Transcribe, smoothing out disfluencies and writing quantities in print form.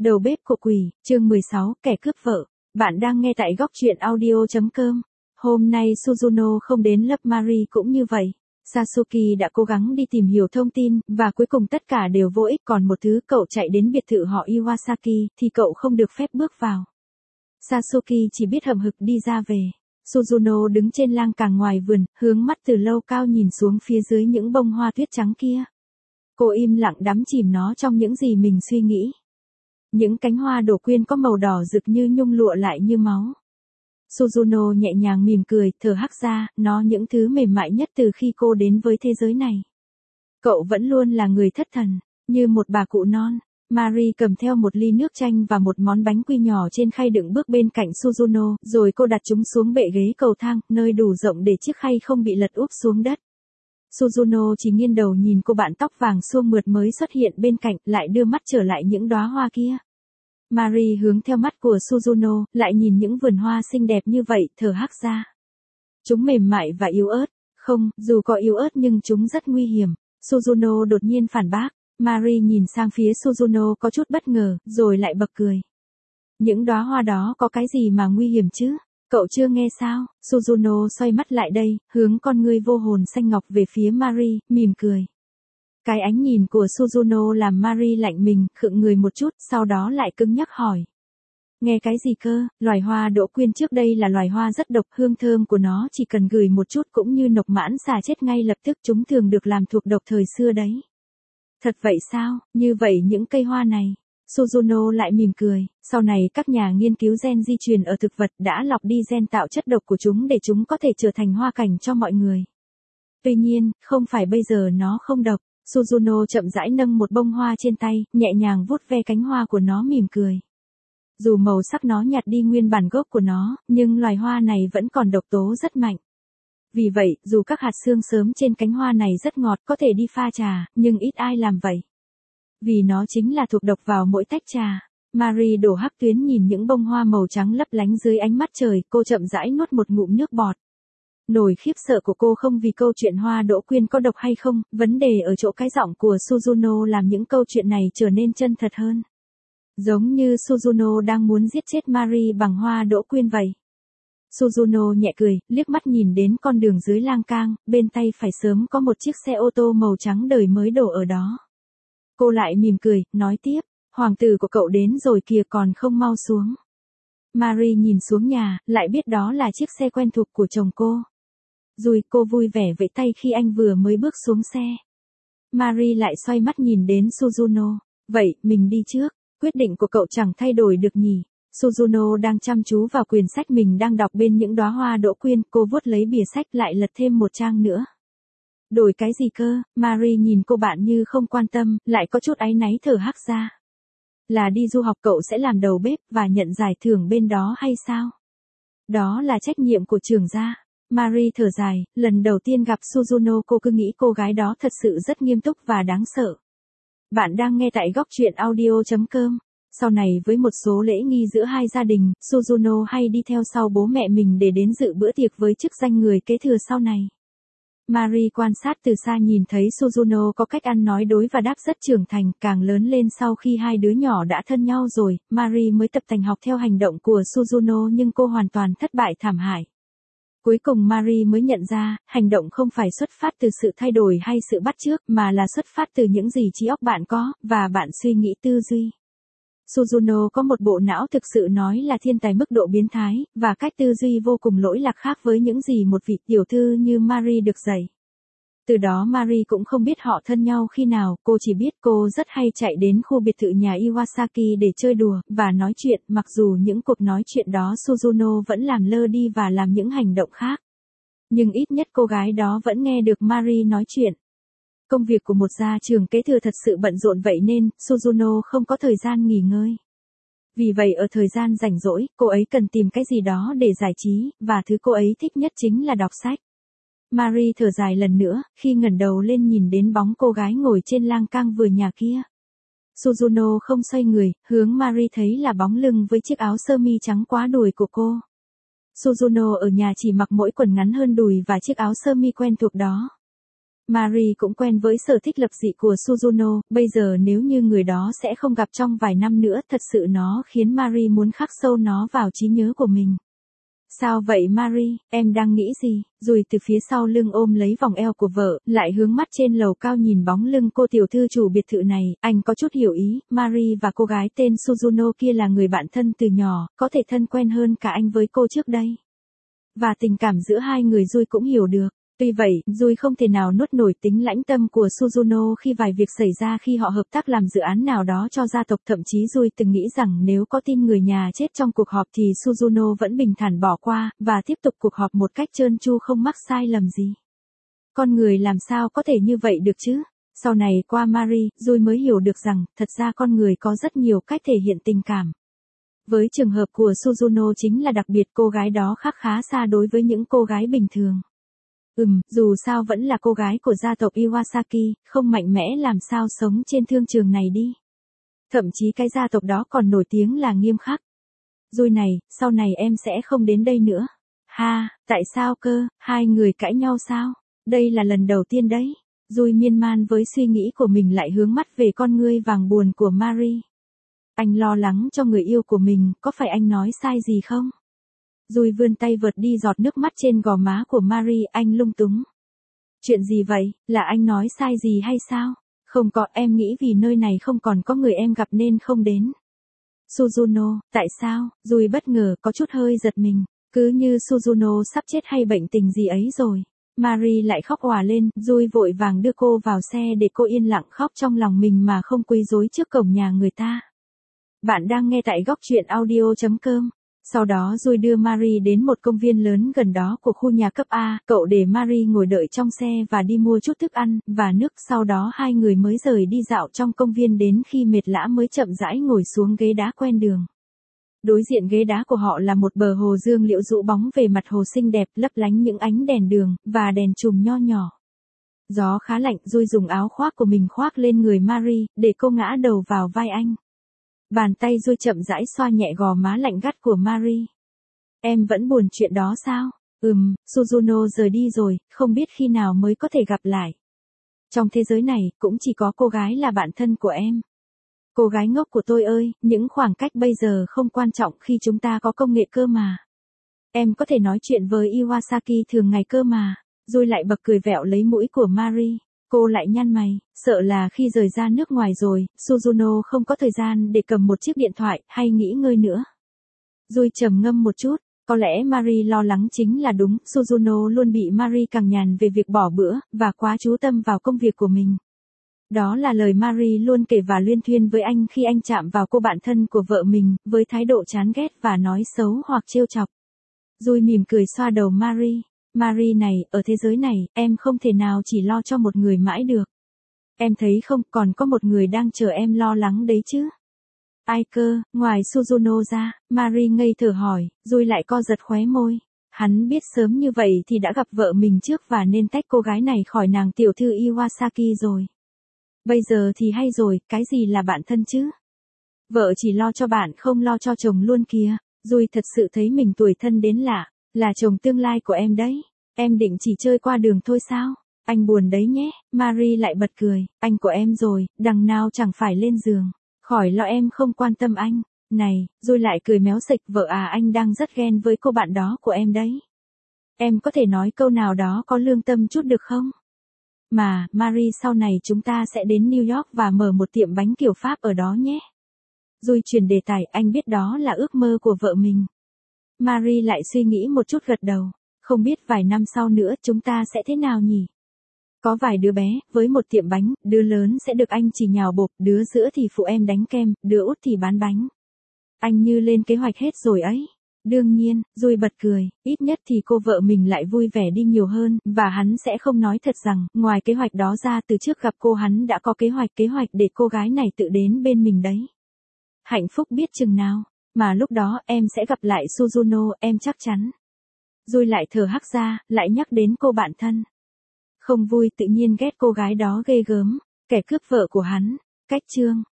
Đầu bếp của quỷ, chương 16, kẻ cướp vợ. Bạn đang nghe tại góc truyện audio.com. Hôm nay Suzuno không đến lớp Mari cũng như vậy. Sasuke đã cố gắng đi tìm hiểu thông tin, và cuối cùng tất cả đều vô ích. Còn một thứ, cậu chạy đến biệt thự họ Iwasaki, thì cậu không được phép bước vào. Sasuke chỉ biết hậm hực đi ra về. Suzuno đứng trên lang càng ngoài vườn, hướng mắt từ lâu cao nhìn xuống phía dưới những bông hoa tuyết trắng kia. Cô im lặng đắm chìm nó trong những gì mình suy nghĩ. Những cánh hoa đổ quyên có màu đỏ rực như nhung lụa lại như máu. Suzuno nhẹ nhàng mỉm cười, thở hắt ra, nó những thứ mềm mại nhất từ khi cô đến với thế giới này. Cậu vẫn luôn là người thất thần, như một bà cụ non. Mari cầm theo một ly nước chanh và một món bánh quy nhỏ trên khay đựng bước bên cạnh Suzuno, rồi cô đặt chúng xuống bệ ghế cầu thang, nơi đủ rộng để chiếc khay không bị lật úp xuống đất. Suzuno chỉ nghiêng đầu nhìn cô bạn tóc vàng suông mượt mới xuất hiện bên cạnh, lại đưa mắt trở lại những đóa hoa kia. Mari hướng theo mắt của Suzuno, lại nhìn những vườn hoa xinh đẹp như vậy, thở hắt ra. Chúng mềm mại và yếu ớt. Không, dù có yếu ớt nhưng chúng rất nguy hiểm. Suzuno đột nhiên phản bác. Mari nhìn sang phía Suzuno có chút bất ngờ, rồi lại bật cười. Những đóa hoa đó có cái gì mà nguy hiểm chứ? Cậu chưa nghe sao? Suzuno xoay mắt lại đây, hướng con ngươi vô hồn xanh ngọc về phía Mari, mỉm cười. Cái ánh nhìn của Suzuno làm Mari lạnh mình, khựng người một chút, sau đó lại cứng nhắc hỏi. Nghe cái gì cơ? Loài hoa đỗ quyên trước đây là loài hoa rất độc, hương thơm của nó chỉ cần ngửi một chút cũng như nộc mãn xà chết ngay lập tức, chúng thường được làm thuộc độc thời xưa đấy. Thật vậy sao? Như vậy những cây hoa này. Suzuno lại mỉm cười, sau này các nhà nghiên cứu gen di truyền ở thực vật đã lọc đi gen tạo chất độc của chúng để chúng có thể trở thành hoa cảnh cho mọi người. Tuy nhiên, không phải bây giờ nó không độc. Suzuno chậm rãi nâng một bông hoa trên tay, nhẹ nhàng vuốt ve cánh hoa của nó mỉm cười. Dù màu sắc nó nhạt đi nguyên bản gốc của nó, nhưng loài hoa này vẫn còn độc tố rất mạnh. Vì vậy, dù các hạt xương sớm trên cánh hoa này rất ngọt có thể đi pha trà, nhưng ít ai làm vậy. Vì nó chính là thuộc độc vào mỗi tách trà. Mari đổ hắc tuyến nhìn những bông hoa màu trắng lấp lánh dưới ánh mắt trời, cô chậm rãi nuốt một ngụm nước bọt. Nỗi khiếp sợ của cô không vì câu chuyện hoa đỗ quyên có độc hay không, vấn đề ở chỗ cái giọng của Suzuno làm những câu chuyện này trở nên chân thật hơn. Giống như Suzuno đang muốn giết chết Mari bằng hoa đỗ quyên vậy. Suzuno nhẹ cười, liếc mắt nhìn đến con đường dưới lang cang, bên tay phải sớm có một chiếc xe ô tô màu trắng đời mới đổ ở đó. Cô lại mỉm cười, nói tiếp, hoàng tử của cậu đến rồi kìa, còn không mau xuống. Mari nhìn xuống nhà, lại biết đó là chiếc xe quen thuộc của chồng cô. Rồi cô vui vẻ vẫy tay khi anh vừa mới bước xuống xe. Mari lại xoay mắt nhìn đến Suzuno. Vậy, mình đi trước. Quyết định của cậu chẳng thay đổi được nhỉ. Suzuno đang chăm chú vào quyển sách mình đang đọc bên những đóa hoa đỗ quyên. Cô vuốt lấy bìa sách lại lật thêm một trang nữa. Đổi cái gì cơ? Mari nhìn cô bạn như không quan tâm, lại có chút áy náy thở hắt ra. Là đi du học cậu sẽ làm đầu bếp và nhận giải thưởng bên đó hay sao? Đó là trách nhiệm của trưởng gia. Mari thở dài, lần đầu tiên gặp Suzuno cô cứ nghĩ cô gái đó thật sự rất nghiêm túc và đáng sợ. Bạn đang nghe tại góc truyện audio.com. Sau này với một số lễ nghi giữa hai gia đình, Suzuno hay đi theo sau bố mẹ mình để đến dự bữa tiệc với chức danh người kế thừa sau này. Mari quan sát từ xa nhìn thấy Suzuno có cách ăn nói đối và đáp rất trưởng thành, càng lớn lên sau khi hai đứa nhỏ đã thân nhau rồi, Mari mới tập tành học theo hành động của Suzuno nhưng cô hoàn toàn thất bại thảm hại. Cuối cùng Mari mới nhận ra, hành động không phải xuất phát từ sự thay đổi hay sự bắt chước, mà là xuất phát từ những gì trí óc bạn có, và bạn suy nghĩ tư duy. Suzuno có một bộ não thực sự nói là thiên tài mức độ biến thái, và cách tư duy vô cùng lỗi lạc khác với những gì một vị tiểu thư như Mari được dạy. Từ đó Mari cũng không biết họ thân nhau khi nào, cô chỉ biết cô rất hay chạy đến khu biệt thự nhà Iwasaki để chơi đùa, và nói chuyện, mặc dù những cuộc nói chuyện đó Suzuno vẫn làm lơ đi và làm những hành động khác. Nhưng ít nhất cô gái đó vẫn nghe được Mari nói chuyện. Công việc của một gia trưởng kế thừa thật sự bận rộn vậy nên, Suzuno không có thời gian nghỉ ngơi. Vì vậy ở thời gian rảnh rỗi, cô ấy cần tìm cái gì đó để giải trí, và thứ cô ấy thích nhất chính là đọc sách. Mari thở dài lần nữa, khi ngẩng đầu lên nhìn đến bóng cô gái ngồi trên lang cang vườn nhà kia. Suzuno không xoay người, hướng Mari thấy là bóng lưng với chiếc áo sơ mi trắng quá đùi của cô. Suzuno ở nhà chỉ mặc mỗi quần ngắn hơn đùi và chiếc áo sơ mi quen thuộc đó. Marie cũng quen với sở thích lập dị của Suzuno, bây giờ nếu như người đó sẽ không gặp trong vài năm nữa, thật sự nó khiến Marie muốn khắc sâu nó vào trí nhớ của mình. Sao vậy Marie, em đang nghĩ gì? Rồi từ phía sau lưng ôm lấy vòng eo của vợ, lại hướng mắt trên lầu cao nhìn bóng lưng cô tiểu thư chủ biệt thự này, anh có chút hiểu ý, Marie và cô gái tên Suzuno kia là người bạn thân từ nhỏ, có thể thân quen hơn cả anh với cô trước đây. Và tình cảm giữa hai người Dui cũng hiểu được. Tuy vậy, Dui không thể nào nuốt nổi tính lãnh tâm của Suzuno khi vài việc xảy ra khi họ hợp tác làm dự án nào đó cho gia tộc. Thậm chí Dui từng nghĩ rằng nếu có tin người nhà chết trong cuộc họp thì Suzuno vẫn bình thản bỏ qua, và tiếp tục cuộc họp một cách trơn tru không mắc sai lầm gì. Con người làm sao có thể như vậy được chứ? Sau này qua Marie, Dui mới hiểu được rằng, thật ra con người có rất nhiều cách thể hiện tình cảm. Với trường hợp của Suzuno chính là đặc biệt, cô gái đó khác khá xa đối với những cô gái bình thường. Dù sao vẫn là cô gái của gia tộc Iwasaki, không mạnh mẽ làm sao sống trên thương trường này đi. Thậm chí cái gia tộc đó còn nổi tiếng là nghiêm khắc. Dui này, sau này em sẽ không đến đây nữa. Ha, tại sao cơ, hai người cãi nhau sao? Đây là lần đầu tiên đấy. Dui miên man với suy nghĩ của mình lại hướng mắt về con ngươi vàng buồn của Marie. Anh lo lắng cho người yêu của mình, có phải anh nói sai gì không? Dui vươn tay vượt đi giọt nước mắt trên gò má của Marie, anh lung túng. Chuyện gì vậy, là anh nói sai gì hay sao? Không có, em nghĩ vì nơi này không còn có người em gặp nên không đến. Suzuno, tại sao? Dui bất ngờ, có chút hơi giật mình, cứ như Suzuno sắp chết hay bệnh tình gì ấy rồi. Marie lại khóc òa lên, Dui vội vàng đưa cô vào xe để cô yên lặng khóc trong lòng mình mà không quấy rối trước cổng nhà người ta. Bạn đang nghe tại góc truyện audio.com. Sau đó Dui đưa Marie đến một công viên lớn gần đó của khu nhà cấp A, cậu để Marie ngồi đợi trong xe và đi mua chút thức ăn và nước, sau đó hai người mới rời đi dạo trong công viên đến khi mệt lã mới chậm rãi ngồi xuống ghế đá quen đường. Đối diện ghế đá của họ là một bờ hồ dương liễu rũ bóng về mặt hồ xinh đẹp, lấp lánh những ánh đèn đường và đèn chùm nho nhỏ. Gió khá lạnh, Dui dùng áo khoác của mình khoác lên người Marie để cô ngã đầu vào vai anh. Bàn tay Dui chậm rãi xoa nhẹ gò má lạnh gắt của Marie. Em vẫn buồn chuyện đó sao? Suzuno rời đi rồi, không biết khi nào mới có thể gặp lại. Trong thế giới này, cũng chỉ có cô gái là bạn thân của em. Cô gái ngốc của tôi ơi, những khoảng cách bây giờ không quan trọng khi chúng ta có công nghệ cơ mà. Em có thể nói chuyện với Iwasaki thường ngày cơ mà. Dui lại bật cười vẹo lấy mũi của Marie. Cô lại nhăn mày, sợ là khi rời ra nước ngoài rồi, Suzuno không có thời gian để cầm một chiếc điện thoại hay nghỉ ngơi nữa. Dui trầm ngâm một chút, có lẽ Marie lo lắng chính là đúng, Suzuno luôn bị Marie cằn nhằn về việc bỏ bữa, và quá chú tâm vào công việc của mình. Đó là lời Marie luôn kể và luyên thuyên với anh khi anh chạm vào cô bạn thân của vợ mình, với thái độ chán ghét và nói xấu hoặc trêu chọc. Dui mỉm cười xoa đầu Marie. Marie này, ở thế giới này, em không thể nào chỉ lo cho một người mãi được. Em thấy không, còn có một người đang chờ em lo lắng đấy chứ. Ai cơ, ngoài Suzuno ra, Marie ngây thở hỏi, Dui lại co giật khóe môi. Hắn biết sớm như vậy thì đã gặp vợ mình trước và nên tách cô gái này khỏi nàng tiểu thư Iwasaki rồi. Bây giờ thì hay rồi, cái gì là bạn thân chứ? Vợ chỉ lo cho bạn không lo cho chồng luôn kìa. Dui thật sự thấy mình tủi thân đến lạ. Là chồng tương lai của em đấy. Em định chỉ chơi qua đường thôi sao? Anh buồn đấy nhé. Marie lại bật cười. Anh của em rồi, đằng nào chẳng phải lên giường. Khỏi lo, em không quan tâm anh. Này, Dui lại cười méo sịch, vợ à, anh đang rất ghen với cô bạn đó của em đấy. Em có thể nói câu nào đó có lương tâm chút được không? Mà, Marie, sau này chúng ta sẽ đến New York và mở một tiệm bánh kiểu Pháp ở đó nhé. Dui chuyển đề tài, anh biết đó là ước mơ của vợ mình. Marie lại suy nghĩ một chút gật đầu. Không biết vài năm sau nữa chúng ta sẽ thế nào nhỉ? Có vài đứa bé, với một tiệm bánh, đứa lớn sẽ được anh chỉ nhào bột, đứa giữa thì phụ em đánh kem, đứa út thì bán bánh. Anh như lên kế hoạch hết rồi ấy. Đương nhiên, Dui bật cười, ít nhất thì cô vợ mình lại vui vẻ đi nhiều hơn, và hắn sẽ không nói thật rằng, ngoài kế hoạch đó ra từ trước gặp cô hắn đã có kế hoạch để cô gái này tự đến bên mình đấy. Hạnh phúc biết chừng nào, mà lúc đó em sẽ gặp lại Suzuno, em chắc chắn. Dui lại thở hắt ra, lại nhắc đến cô bạn thân. Không vui, tự nhiên ghét cô gái đó ghê gớm, kẻ cướp vợ của hắn. Cách chương